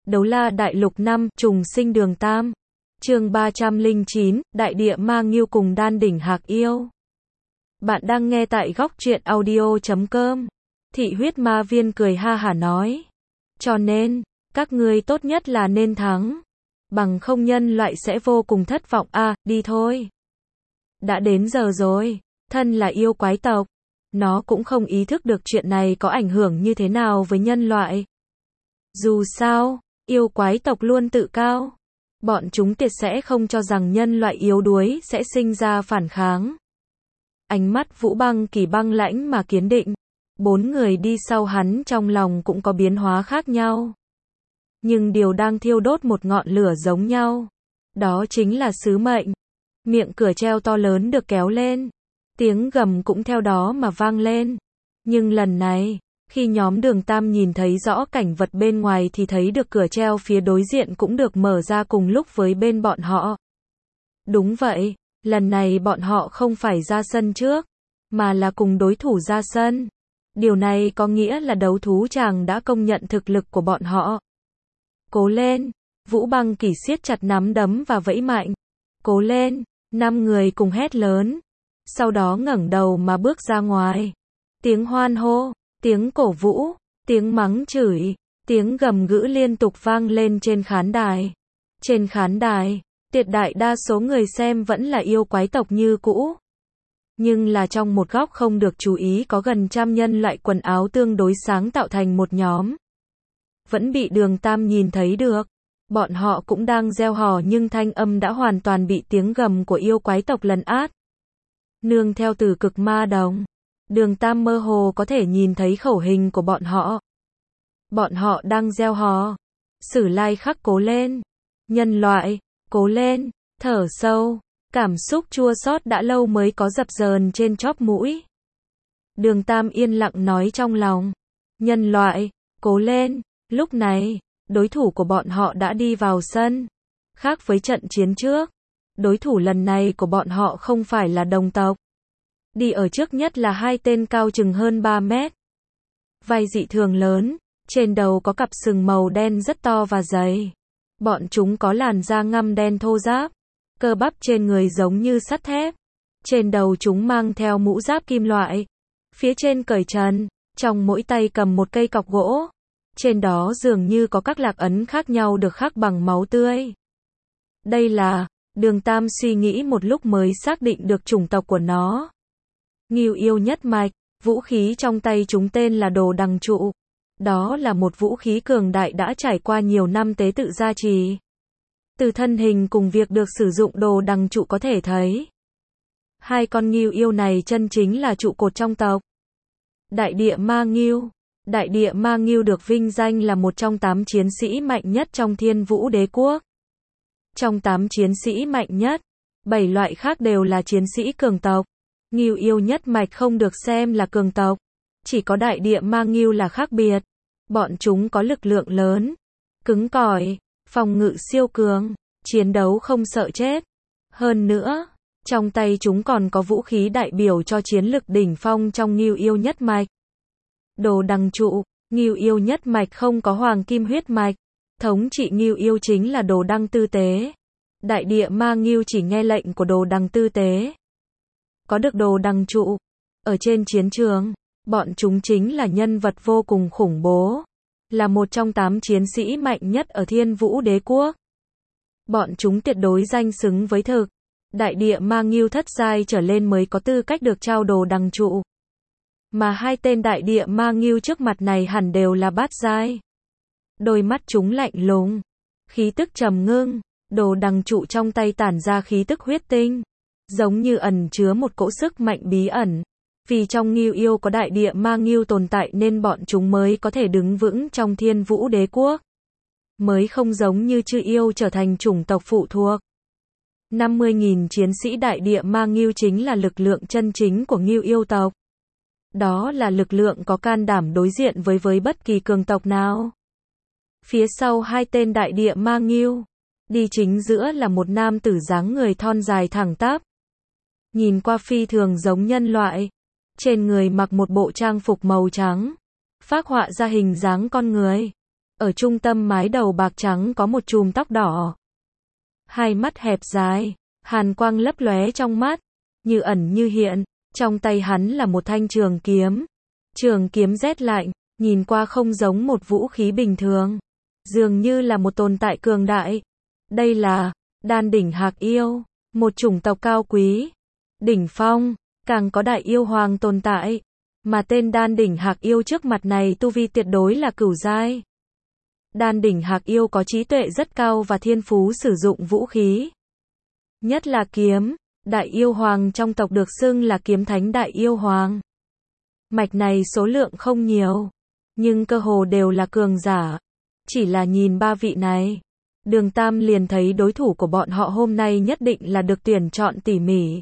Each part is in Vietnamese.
Đấu La Đại Lục 5, Trùng Sinh Đường Tam. Chương 309, Đại Địa Ma Ngưu cùng Đan Đỉnh Hạc Yêu. Bạn đang nghe tại góc truyện audio.com. Thị huyết ma viên cười ha hả nói. Cho nên, các ngươi tốt nhất là nên thắng. Bằng không nhân loại sẽ vô cùng thất vọng đi thôi. Đã đến giờ rồi, thân là yêu quái tộc. Nó cũng không ý thức được chuyện này có ảnh hưởng như thế nào với nhân loại. Dù sao, yêu quái tộc luôn tự cao. Bọn chúng tuyệt sẽ không cho rằng nhân loại yếu đuối sẽ sinh ra phản kháng. Ánh mắt Vũ Băng Kỳ băng lãnh mà kiên định. 4 người đi sau hắn trong lòng cũng có biến hóa khác nhau. Nhưng điều đang thiêu đốt một ngọn lửa giống nhau. Đó chính là sứ mệnh. Miệng cửa treo to lớn được kéo lên. Tiếng gầm cũng theo đó mà vang lên. Nhưng lần này, khi nhóm Đường Tam nhìn thấy rõ cảnh vật bên ngoài thì thấy được cửa treo phía đối diện cũng được mở ra cùng lúc với bên bọn họ. Đúng vậy, lần này bọn họ không phải ra sân trước, mà là cùng đối thủ ra sân. Điều này có nghĩa là đấu thú chàng đã công nhận thực lực của bọn họ. Cố lên, Vũ Băng Kỳ siết chặt nắm đấm và vẫy mạnh. Cố lên, 5 người cùng hét lớn. Sau đó ngẩng đầu mà bước ra ngoài. Tiếng hoan hô, tiếng cổ vũ, tiếng mắng chửi, tiếng gầm gữ liên tục vang lên trên khán đài. Trên khán đài, tuyệt đại đa số người xem vẫn là yêu quái tộc như cũ. Nhưng là trong một góc không được chú ý có gần 100 nhân loại quần áo tương đối sáng tạo thành một nhóm. Vẫn bị Đường Tam nhìn thấy được. Bọn họ cũng đang reo hò nhưng thanh âm đã hoàn toàn bị tiếng gầm của yêu quái tộc lấn át. Nương theo từ cực ma đồng, Đường Tam mơ hồ có thể nhìn thấy khẩu hình của bọn họ. Bọn họ đang reo hò. Sử Lai Khắc cố lên. Nhân loại, cố lên. Thở sâu. Cảm xúc chua xót đã lâu mới có dập dờn trên chóp mũi. Đường Tam yên lặng nói trong lòng. Nhân loại, cố lên. Lúc này, đối thủ của bọn họ đã đi vào sân. Khác với trận chiến trước, đối thủ lần này của bọn họ không phải là đồng tộc. Đi ở trước nhất là 2 tên cao chừng hơn 3 mét. Vai dị thường lớn, trên đầu có cặp sừng màu đen rất to và dày. Bọn chúng có làn da ngăm đen thô ráp, cơ bắp trên người giống như sắt thép. Trên đầu chúng mang theo mũ giáp kim loại. Phía trên cởi trần, trong mỗi tay cầm một cây cọc gỗ. Trên đó dường như có các lạc ấn khác nhau được khắc bằng máu tươi. Đây là, Đường Tam suy nghĩ một lúc mới xác định được chủng tộc của nó. Ngưu yêu nhất mạch, vũ khí trong tay chúng tên là đồ đằng trụ. Đó là một vũ khí cường đại đã trải qua nhiều năm tế tự gia trì. Từ thân hình cùng việc được sử dụng đồ đằng trụ có thể thấy. 2 con ngưu yêu này chân chính là trụ cột trong tộc. Đại địa ma ngưu. Đại địa ma ngưu được vinh danh là một trong 8 chiến sĩ mạnh nhất trong Thiên Vũ Đế Quốc. Trong 8 chiến sĩ mạnh nhất, 7 loại khác đều là chiến sĩ cường tộc. Ngưu yêu nhất mạch không được xem là cường tộc. Chỉ có đại địa ma ngưu là khác biệt. Bọn chúng có lực lượng lớn, cứng cỏi, phòng ngự siêu cường, chiến đấu không sợ chết. Hơn nữa, trong tay chúng còn có vũ khí đại biểu cho chiến lực đỉnh phong trong ngưu yêu nhất mạch. Đồ đằng trụ, ngưu yêu nhất mạch không có hoàng kim huyết mạch. Thống trị ngưu yêu chính là đồ đăng tư tế. Đại địa ma ngưu chỉ nghe lệnh của đồ đằng tư tế. Có được đồ đằng trụ. Ở trên chiến trường, bọn chúng chính là nhân vật vô cùng khủng bố. Là một trong 8 chiến sĩ mạnh nhất ở Thiên Vũ Đế Quốc. Bọn chúng tuyệt đối danh xứng với thực. Đại địa ma ngưu thất giai trở lên mới có tư cách được trao đồ đằng trụ. Mà 2 tên đại địa ma ngưu trước mặt này hẳn đều là bát giai. Đôi mắt chúng lạnh lùng, khí tức trầm ngưng, đồ đằng trụ trong tay tản ra khí tức huyết tinh, giống như ẩn chứa một cỗ sức mạnh bí ẩn. Vì trong ngưu yêu có đại địa ma ngưu tồn tại nên bọn chúng mới có thể đứng vững trong Thiên Vũ Đế Quốc. Mới không giống như chư yêu trở thành chủng tộc phụ thuộc. 50.000 chiến sĩ đại địa ma ngưu chính là lực lượng chân chính của ngưu yêu tộc. Đó là lực lượng có can đảm đối diện với bất kỳ cường tộc nào. Phía sau 2 tên đại địa ma ngưu, đi chính giữa là một nam tử dáng người thon dài thẳng tắp. Nhìn qua phi thường giống nhân loại. Trên người mặc một bộ trang phục màu trắng, phác họa ra hình dáng con người. Ở trung tâm mái đầu bạc trắng có một chùm tóc đỏ. Hai mắt hẹp dài, hàn quang lấp lóe trong mắt, như ẩn như hiện. Trong tay hắn là một thanh trường kiếm. Trường kiếm rét lạnh, nhìn qua không giống một vũ khí bình thường. Dường như là một tồn tại cường đại. Đây là Đan đỉnh hạc yêu, một chủng tộc cao quý. Đỉnh phong, càng có đại yêu hoàng tồn tại. Mà tên đan đỉnh hạc yêu trước mặt này tu vi tuyệt đối là cửu giai. Đan đỉnh hạc yêu có trí tuệ rất cao và thiên phú sử dụng vũ khí. Nhất là kiếm, đại yêu hoàng trong tộc được xưng là kiếm thánh đại yêu hoàng. Mạch này số lượng không nhiều, nhưng cơ hồ đều là cường giả. Chỉ là nhìn ba vị này, Đường Tam liền thấy đối thủ của bọn họ hôm nay nhất định là được tuyển chọn tỉ mỉ.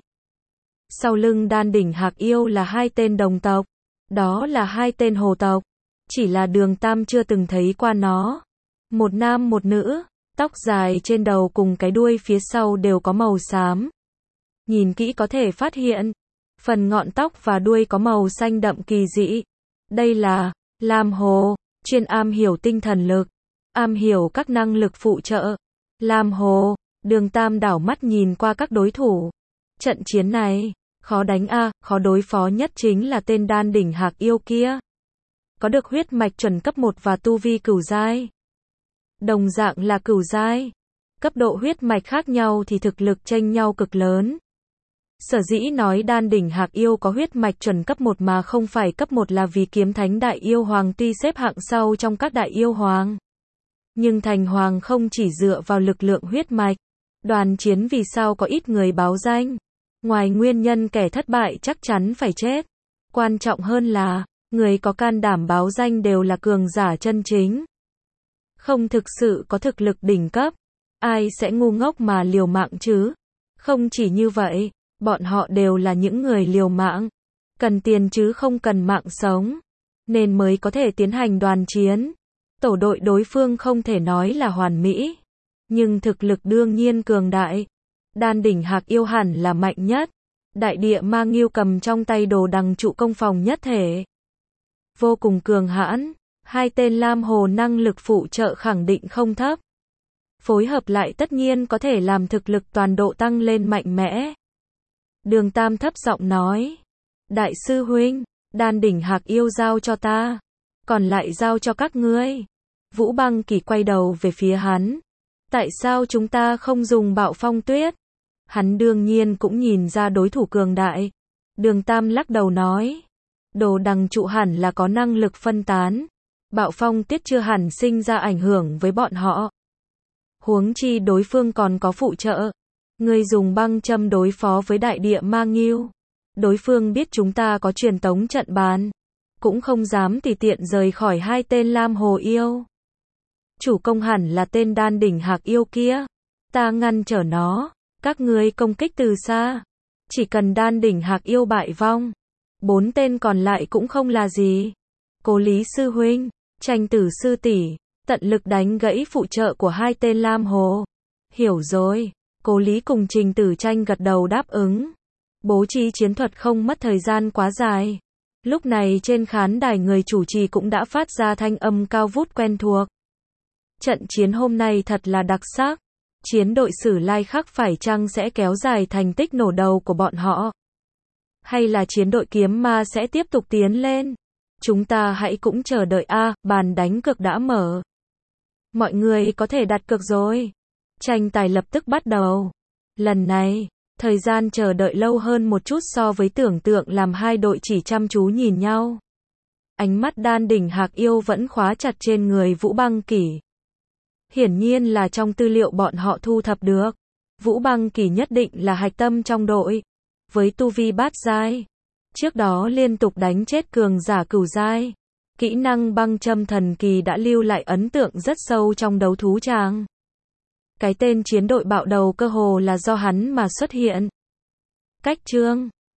Sau lưng đan đỉnh hạc yêu là hai tên đồng tộc, đó là hai tên hồ tộc. Chỉ là Đường Tam chưa từng thấy qua nó. Một nam một nữ, tóc dài trên đầu cùng cái đuôi phía sau đều có màu xám. Nhìn kỹ có thể phát hiện, phần ngọn tóc và đuôi có màu xanh đậm kỳ dị. Đây là Lam Hồ, chuyên am hiểu tinh thần lực, am hiểu các năng lực phụ trợ. Lam Hồ, Đường Tam đảo mắt nhìn qua các đối thủ. Trận chiến này, khó đánh a, khó đối phó nhất chính là tên đan đỉnh hạc yêu kia. Có được huyết mạch chuẩn cấp 1 và tu vi cửu giai. Đồng dạng là cửu giai, cấp độ huyết mạch khác nhau thì thực lực chênh nhau cực lớn. Sở dĩ nói đan đỉnh hạc yêu có huyết mạch chuẩn cấp 1 mà không phải cấp 1 là vì kiếm thánh đại yêu hoàng tuy xếp hạng sau trong các đại yêu hoàng. Nhưng thành hoàng không chỉ dựa vào lực lượng huyết mạch. Đoàn chiến vì sao có ít người báo danh? Ngoài nguyên nhân kẻ thất bại chắc chắn phải chết. Quan trọng hơn là, người có can đảm báo danh đều là cường giả chân chính. Không thực sự có thực lực đỉnh cấp. Ai sẽ ngu ngốc mà liều mạng chứ? Không chỉ như vậy, bọn họ đều là những người liều mạng. Cần tiền chứ không cần mạng sống. Nên mới có thể tiến hành đoàn chiến. Tổ đội đối phương không thể nói là hoàn mỹ. Nhưng thực lực đương nhiên cường đại. Đan đỉnh hạc yêu hẳn là mạnh nhất. Đại địa ma nghiêu cầm trong tay đồ đằng trụ công phòng nhất thể. Vô cùng cường hãn. Hai tên Lam Hồ năng lực phụ trợ khẳng định không thấp. Phối hợp lại tất nhiên có thể làm thực lực toàn độ tăng lên mạnh mẽ. Đường Tam thấp giọng nói. Đại sư huynh, đan đỉnh hạc yêu giao cho ta. Còn lại giao cho các ngươi. Vũ Băng Kỳ quay đầu về phía hắn. Tại sao chúng ta không dùng bạo phong tuyết? Hắn đương nhiên cũng nhìn ra đối thủ cường đại. Đường Tam lắc đầu nói. Đồ đằng trụ hẳn là có năng lực phân tán. Bạo phong tuyết chưa hẳn sinh ra ảnh hưởng với bọn họ. Huống chi đối phương còn có phụ trợ. Ngươi dùng băng châm đối phó với đại địa ma nghiêu. Đối phương biết chúng ta có truyền tống trận bàn. Cũng không dám tùy tiện rời khỏi hai tên Lam Hồ yêu. Chủ công hẳn là tên đan đỉnh hạc yêu kia. Ta ngăn trở nó. Các ngươi công kích từ xa. Chỉ cần đan đỉnh hạc yêu bại vong. 4 tên còn lại cũng không là gì. Cố Lý sư huynh, Tranh Tử sư tỷ, tận lực đánh gãy phụ trợ của hai tên Lam Hồ. Hiểu rồi. Cố Lý cùng Trình Tử Tranh gật đầu đáp ứng. Bố trí chiến thuật không mất thời gian quá dài. Lúc này trên khán đài người chủ trì cũng đã phát ra thanh âm cao vút quen thuộc. Trận chiến hôm nay thật là đặc sắc. Chiến đội Sử Lai Khắc phải chăng sẽ kéo dài thành tích nổ đầu của bọn họ? Hay là chiến đội Kiếm Ma sẽ tiếp tục tiến lên? Chúng ta hãy cũng chờ đợi a, bàn đánh cược đã mở. Mọi người có thể đặt cược rồi. Tranh tài lập tức bắt đầu. Lần này, thời gian chờ đợi lâu hơn một chút so với tưởng tượng làm hai đội chỉ chăm chú nhìn nhau. Ánh mắt đan đỉnh hạc yêu vẫn khóa chặt trên người Vũ Băng Kỳ. Hiển nhiên là trong tư liệu bọn họ thu thập được. Vũ Băng Kỳ nhất định là hạch tâm trong đội. Với tu vi bát giai. Trước đó liên tục đánh chết cường giả cửu giai. Kỹ năng băng châm thần kỳ đã lưu lại ấn tượng rất sâu trong đấu thú tràng. Cái tên chiến đội bạo đầu cơ hồ là do hắn mà xuất hiện. Cách chương